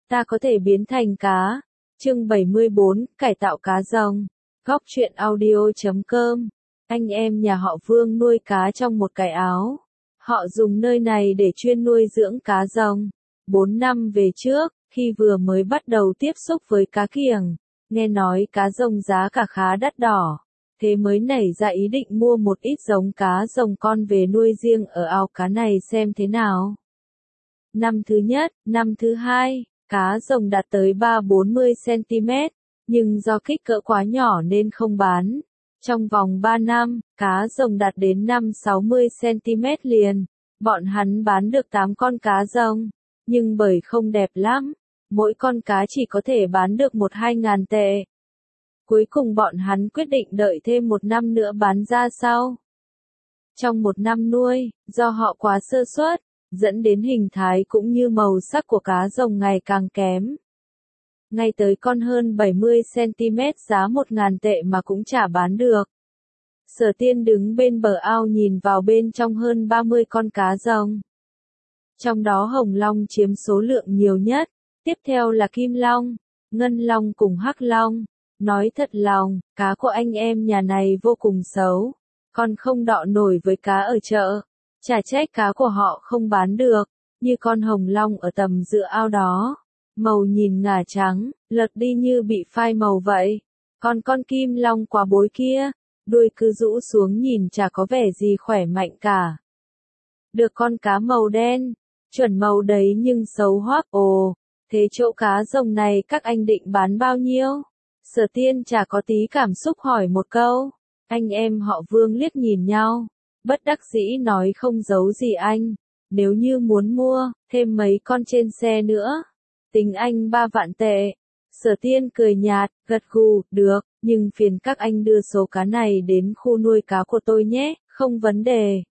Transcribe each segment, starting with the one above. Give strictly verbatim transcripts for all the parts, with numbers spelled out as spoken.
Ta có thể biến thành cá. Chương bảy mươi bốn, cải tạo cá rồng. Góc truyện audio chấm com. Anh em nhà họ Vương nuôi cá trong một cái áo. Họ dùng nơi này để chuyên nuôi dưỡng cá rồng. Bốn năm về trước, khi vừa mới bắt đầu tiếp xúc với cá kiểng, nghe nói cá rồng giá cả khá đắt đỏ. Thế mới nảy ra ý định mua một ít giống cá rồng con về nuôi riêng ở ao cá này xem thế nào. Năm thứ nhất, năm thứ hai, cá rồng đạt tới ba bốn mươi xăng-ti-mét, nhưng do kích cỡ quá nhỏ nên không bán. Trong vòng ba năm, cá rồng đạt đến năm sáu mươi xăng-ti-mét liền. Bọn hắn bán được tám con cá rồng, nhưng bởi không đẹp lắm, mỗi con cá chỉ có thể bán được một hai ngàn tệ. Cuối cùng bọn hắn quyết định đợi thêm một năm nữa bán ra sau. Trong một năm nuôi, do họ quá sơ suất, dẫn đến hình thái cũng như màu sắc của cá rồng ngày càng kém. Ngay tới con hơn bảy mươi xăng-ti-mét giá một ngàn tệ mà cũng chả bán được. Sở Tiên đứng bên bờ ao nhìn vào bên trong hơn ba mươi con cá rồng. Trong đó hồng long chiếm số lượng nhiều nhất, tiếp theo là kim long, ngân long cùng hắc long. Nói thật lòng, cá của anh em nhà này vô cùng xấu, còn không đọ nổi với cá ở chợ. Chả trách cá của họ không bán được, như con hồng long ở tầm giữa ao đó. Màu nhìn ngả trắng, lật đi như bị phai màu vậy. Còn con kim long quá bối kia, đuôi cứ rũ xuống nhìn chả có vẻ gì khỏe mạnh cả. Được con cá màu đen, chuẩn màu đấy nhưng xấu hoắc. Ồ, thế chỗ cá rồng này các anh định bán bao nhiêu? Sở Tiên chả có tí cảm xúc hỏi một câu. Anh em họ Vương liếc nhìn nhau, bất đắc dĩ nói không giấu gì anh. Nếu như muốn mua, thêm mấy con trên xe nữa. Tính anh ba vạn tệ. Sở Tiên cười nhạt, gật gù, được, nhưng phiền các anh đưa số cá này đến khu nuôi cá của tôi nhé, không vấn đề.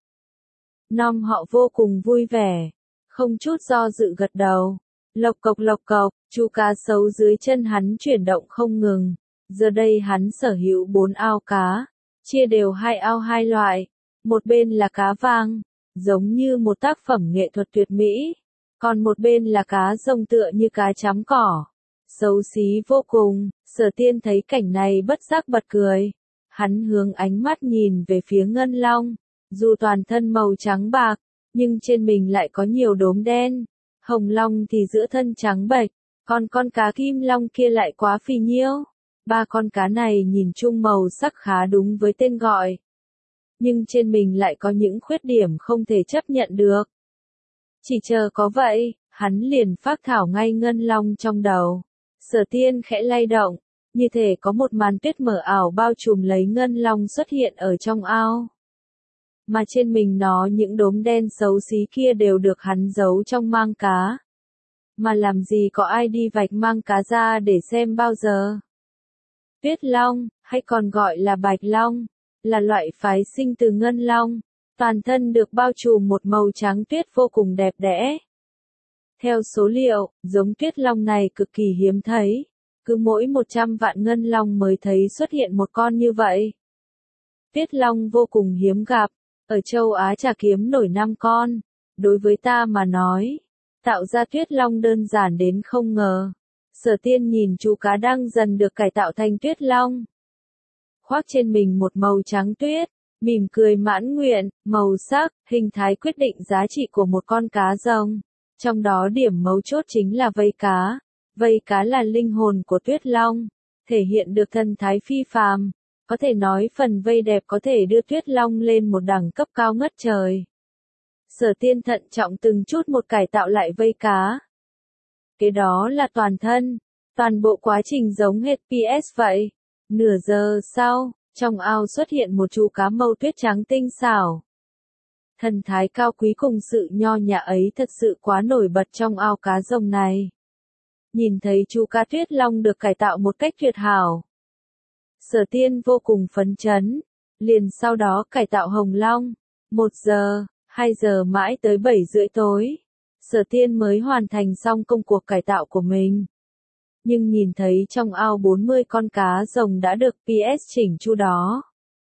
Nom họ vô cùng vui vẻ, không chút do dự gật đầu. Lộc cộc lộc cộc, chú cá sấu dưới chân hắn chuyển động không ngừng. Giờ đây hắn sở hữu bốn ao cá, chia đều hai ao hai loại. Một bên là cá vàng, giống như một tác phẩm nghệ thuật tuyệt mỹ. Còn một bên là cá rồng tựa như cá chấm cỏ, xấu xí vô cùng. Sở Tiên thấy cảnh này bất giác bật cười. Hắn hướng ánh mắt nhìn về phía ngân long, dù toàn thân màu trắng bạc, nhưng trên mình lại có nhiều đốm đen. Hồng long thì giữa thân trắng bệch, còn con cá kim long kia lại quá phì nhiêu. Ba con cá này nhìn chung màu sắc khá đúng với tên gọi, nhưng trên mình lại có những khuyết điểm không thể chấp nhận được. Chỉ chờ có vậy, hắn liền phác thảo ngay ngân long trong đầu. Sở Tiên khẽ lay động, như thể có một màn tuyết mờ ảo bao trùm lấy ngân long xuất hiện ở trong ao. Mà trên mình nó những đốm đen xấu xí kia đều được hắn giấu trong mang cá. Mà làm gì có ai đi vạch mang cá ra để xem bao giờ. Tuyết long, hay còn gọi là bạch long, là loại phái sinh từ ngân long. Toàn thân được bao trùm một màu trắng tuyết vô cùng đẹp đẽ. Theo số liệu, giống tuyết long này cực kỳ hiếm thấy. Cứ mỗi một trăm vạn ngân long mới thấy xuất hiện một con như vậy. Tuyết long vô cùng hiếm gặp. Ở châu Á chả kiếm nổi năm con. Đối với ta mà nói, tạo ra tuyết long đơn giản đến không ngờ. Sở Tiên nhìn chú cá đang dần được cải tạo thành tuyết long. Khoác trên mình một màu trắng tuyết, mỉm cười mãn nguyện. Màu sắc, hình thái quyết định giá trị của một con cá rồng. Trong đó điểm mấu chốt chính là vây cá. Vây cá là linh hồn của tuyết long, thể hiện được thần thái phi phàm. Có thể nói phần vây đẹp có thể đưa tuyết long lên một đẳng cấp cao ngất trời. Sở Tiên thận trọng từng chút một cải tạo lại vây cá. Cái đó là toàn thân, toàn bộ quá trình giống hệt pê ét vậy. Nửa giờ sau, trong ao xuất hiện một chú cá màu tuyết trắng tinh xảo. Thần thái cao quý cùng sự nho nhã ấy thật sự quá nổi bật trong ao cá rồng này. Nhìn thấy chú cá tuyết long được cải tạo một cách tuyệt hảo, Sở Tiên vô cùng phấn chấn. Liền sau đó cải tạo hồng long. Một giờ, hai giờ mãi tới bảy rưỡi tối, Sở Tiên mới hoàn thành xong công cuộc cải tạo của mình. Nhưng nhìn thấy trong ao bốn mươi con cá rồng đã được pê ét chỉnh chu đó,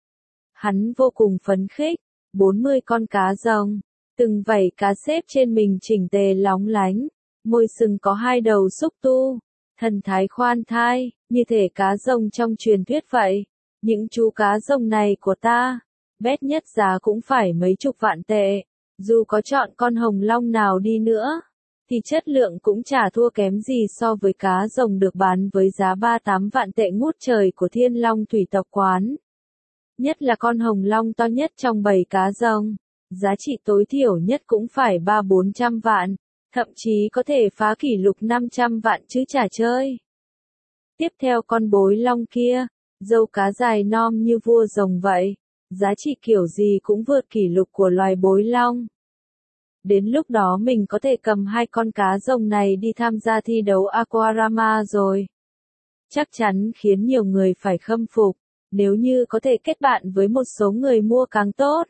hắn vô cùng phấn khích. bốn mươi con cá rồng, từng vảy cá xếp trên mình chỉnh tề lóng lánh, môi sừng có hai đầu xúc tu, thần thái khoan thai, như thể cá rồng trong truyền thuyết vậy. Những chú cá rồng này của ta, bét nhất giá cũng phải mấy chục vạn tệ, dù có chọn con hồng long nào đi nữa, thì chất lượng cũng chả thua kém gì so với cá rồng được bán với giá ba tám vạn tệ ngút trời của Thiên Long Thủy Tộc Quán. Nhất là con hồng long to nhất trong bầy cá rồng, giá trị tối thiểu nhất cũng phải ba bốn trăm vạn, thậm chí có thể phá kỷ lục năm trăm vạn chứ chả chơi. Tiếp theo con bối long kia, râu cá dài non như vua rồng vậy, giá trị kiểu gì cũng vượt kỷ lục của loài bối long. Đến lúc đó mình có thể cầm hai con cá rồng này đi tham gia thi đấu Aquarama rồi. Chắc chắn khiến nhiều người phải khâm phục, nếu như có thể kết bạn với một số người mua càng tốt.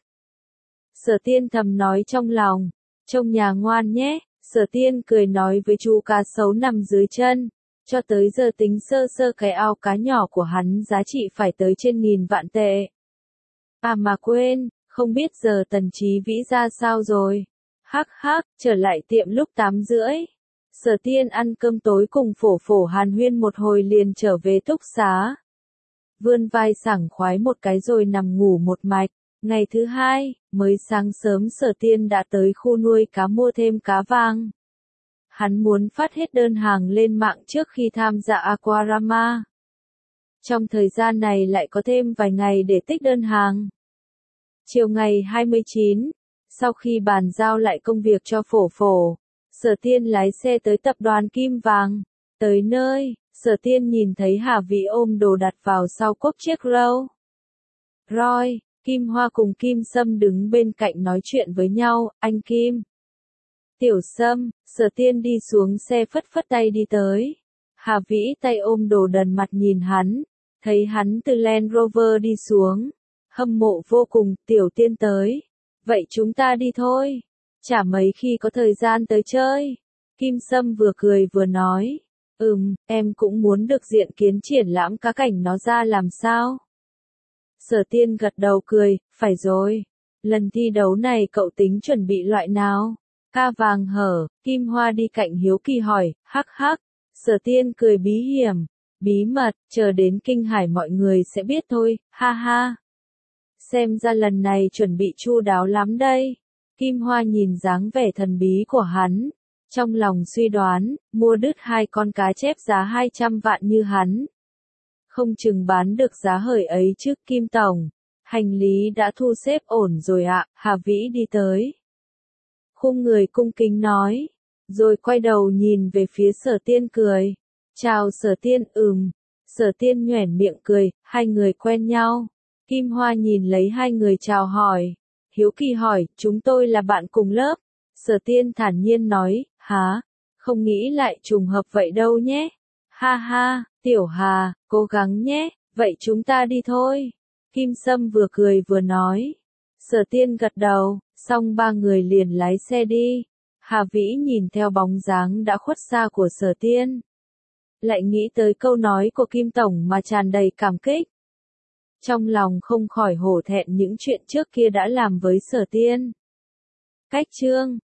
Sở Tiên thầm nói trong lòng, trông nhà ngoan nhé. Sở Tiên cười nói với chú cá sấu nằm dưới chân, cho tới giờ tính sơ sơ cái ao cá nhỏ của hắn giá trị phải tới trên nghìn vạn tệ. À mà quên, không biết giờ Tần Chí Vĩ ra sao rồi. Hắc hắc, trở lại tiệm lúc tám rưỡi. Sở Tiên ăn cơm tối cùng phổ phổ hàn huyên một hồi liền trở về túc xá. Vươn vai sảng khoái một cái rồi nằm ngủ một mạch. Ngày thứ hai, mới sáng sớm Sở Tiên đã tới khu nuôi cá mua thêm cá vàng. Hắn muốn phát hết đơn hàng lên mạng trước khi tham gia Aquarama. Trong thời gian này lại có thêm vài ngày để tích đơn hàng. Chiều ngày hai mươi chín, sau khi bàn giao lại công việc cho phổ phổ, Sở Tiên lái xe tới tập đoàn Kim Vàng. Tới nơi, Sở Tiên nhìn thấy Hà Vĩ ôm đồ đặt vào sau cốp chiếc Rolls Royce. Kim Hoa cùng Kim Sâm đứng bên cạnh nói chuyện với nhau. Anh Kim. Tiểu Sâm. Sở Tiên đi xuống xe phất phất tay đi tới. Hà Vĩ tay ôm đồ đần mặt nhìn hắn. Thấy hắn từ Land Rover đi xuống. Hâm mộ vô cùng. Tiểu Tiên tới. Vậy chúng ta đi thôi. Chả mấy khi có thời gian tới chơi. Kim Sâm vừa cười vừa nói. Ừm, em cũng muốn được diện kiến triển lãm cá cảnh nó ra làm sao. Sở Tiên gật đầu cười, phải rồi. Lần thi đấu này cậu tính chuẩn bị loại nào? Ca vàng hở, Kim Hoa đi cạnh hiếu kỳ hỏi, hắc hắc. Sở Tiên cười bí hiểm, bí mật, chờ đến Kinh Hải mọi người sẽ biết thôi, ha ha. Xem ra lần này chuẩn bị chu đáo lắm đây. Kim Hoa nhìn dáng vẻ thần bí của hắn. Trong lòng suy đoán, mua đứt hai con cá chép giá hai trăm vạn như hắn. Không chừng bán được giá hời ấy chứ. Kim Tổng. Hành lý đã thu xếp ổn rồi ạ. Hà Vĩ đi tới. Khung người cung kính nói. Rồi quay đầu nhìn về phía Sở Tiên cười. Chào Sở Tiên. Ừm. Sở Tiên nhoẻn miệng cười. Hai người quen nhau. Kim Hoa nhìn lấy hai người chào hỏi. Hiếu kỳ hỏi, chúng tôi là bạn cùng lớp. Sở Tiên thản nhiên nói, hả? Không nghĩ lại trùng hợp vậy đâu nhé. Ha ha, Tiểu Hà, cố gắng nhé, vậy chúng ta đi thôi. Kim Sâm vừa cười vừa nói. Sở Tiên gật đầu, xong ba người liền lái xe đi. Hà Vĩ nhìn theo bóng dáng đã khuất xa của Sở Tiên. Lại nghĩ tới câu nói của Kim Tổng mà tràn đầy cảm kích. Trong lòng không khỏi hổ thẹn những chuyện trước kia đã làm với Sở Tiên. Cách chương